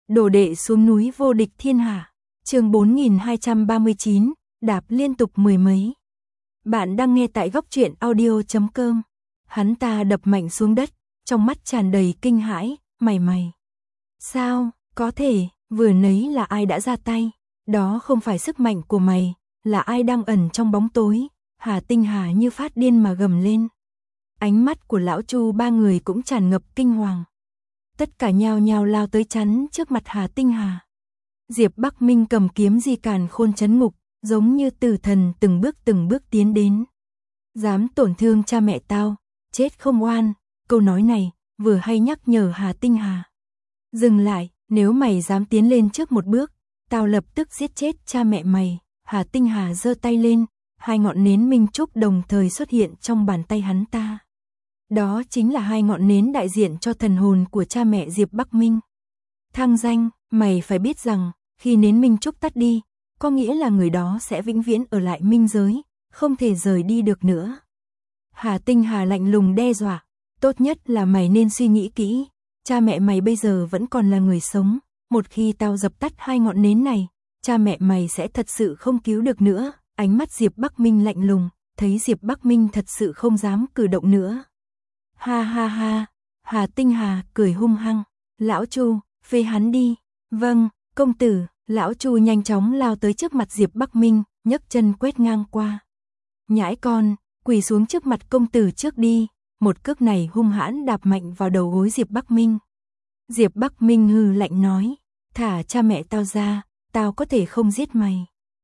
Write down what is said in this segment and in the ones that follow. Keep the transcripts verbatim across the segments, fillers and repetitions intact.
Đồ đệ xuống núi vô địch thiên hạ. Chương bốn nghìn hai trăm ba mươi chín, đạp liên tục mười mấy. Bạn đang nghe tại góc truyện audio chấm com. Hắn ta đập mạnh xuống đất, trong mắt tràn đầy kinh hãi, mày mày. Sao, có thể, vừa nấy là ai đã ra tay? Đó không phải sức mạnh của mày, là ai đang ẩn trong bóng tối? Hà Tinh Hà như phát điên mà gầm lên. Ánh mắt của lão Chu ba người cũng tràn ngập kinh hoàng. Tất cả nhao nhao lao tới chắn trước mặt Hà Tinh Hà. Diệp Bắc Minh cầm kiếm di càn khôn chấn ngục, giống như tử thần từng bước từng bước tiến đến. Dám tổn thương cha mẹ tao, chết không oan. Câu nói này vừa hay nhắc nhở Hà Tinh Hà. Dừng lại, nếu mày dám tiến lên trước một bước, tao lập tức giết chết cha mẹ mày. Hà Tinh Hà giơ tay lên, hai ngọn nến minh trúc đồng thời xuất hiện trong bàn tay hắn ta. Đó chính là hai ngọn nến đại diện cho thần hồn của cha mẹ Diệp Bắc Minh. Thang danh, mày phải biết rằng, khi nến minh trúc tắt đi, có nghĩa là người đó sẽ vĩnh viễn ở lại minh giới, không thể rời đi được nữa. Hà Tinh Hà lạnh lùng đe dọa, tốt nhất là mày nên suy nghĩ kỹ, cha mẹ mày bây giờ vẫn còn là người sống, một khi tao dập tắt hai ngọn nến này, cha mẹ mày sẽ thật sự không cứu được nữa. Ánh mắt Diệp Bắc Minh lạnh lùng, thấy Diệp Bắc Minh thật sự không dám cử động nữa. Ha ha ha, Hà Tinh Hà cười hung hăng, lão Chu, phê hắn đi. Vâng, công tử. Lão Chu nhanh chóng lao tới trước mặt Diệp Bắc Minh, nhấc chân quét ngang qua. Nhãi con, quỳ xuống trước mặt công tử trước đi. Một cước này hung hãn đạp mạnh vào đầu gối Diệp Bắc Minh. Diệp Bắc Minh hừ lạnh nói, thả cha mẹ tao ra, tao có thể không giết mày.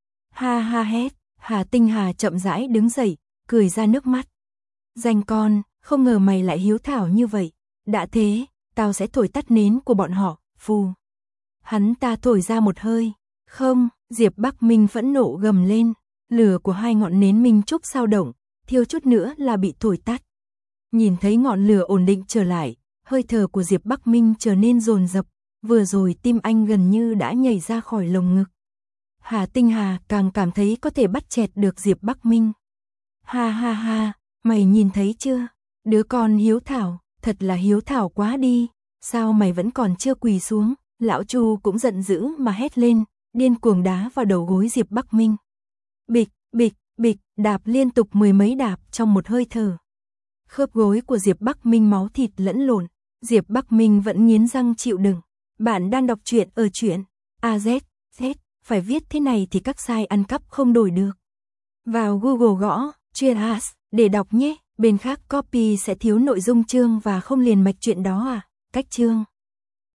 Ha ha hét, Hà Tinh Hà chậm rãi đứng dậy, cười ra nước mắt. Danh con, không ngờ mày lại hiếu thảo như vậy. Đã thế, tao sẽ thổi tắt nến của bọn họ, phù. Hắn ta thổi ra một hơi. Không, Diệp Bắc Minh phẫn nộ gầm lên. Lửa của hai ngọn nến minh trúc sao động, thiêu chút nữa là bị thổi tắt. Nhìn thấy ngọn lửa ổn định trở lại, hơi thở của Diệp Bắc Minh trở nên dồn dập. Vừa rồi tim anh gần như đã nhảy ra khỏi lồng ngực. Hà Tinh Hà càng cảm thấy có thể bắt chẹt được Diệp Bắc Minh. Ha ha ha, mày nhìn thấy chưa? Đứa con hiếu thảo, thật là hiếu thảo quá đi. Sao mày vẫn còn chưa quỳ xuống? Lão Chu cũng giận dữ mà hét lên, điên cuồng đá vào đầu gối Diệp Bắc Minh. Bịch, bịch, bịch, đạp liên tục mười mấy đạp trong một hơi thở. Khớp gối của Diệp Bắc Minh máu thịt lẫn lộn, Diệp Bắc Minh vẫn nghiến răng chịu đựng. Bạn đang đọc truyện ở truyện a zét, Z, phải viết thế này thì các site ăn cắp không đổi được. Vào Google gõ truyện as để đọc nhé, bên khác copy sẽ thiếu nội dung chương và không liền mạch truyện đó à. Cách chương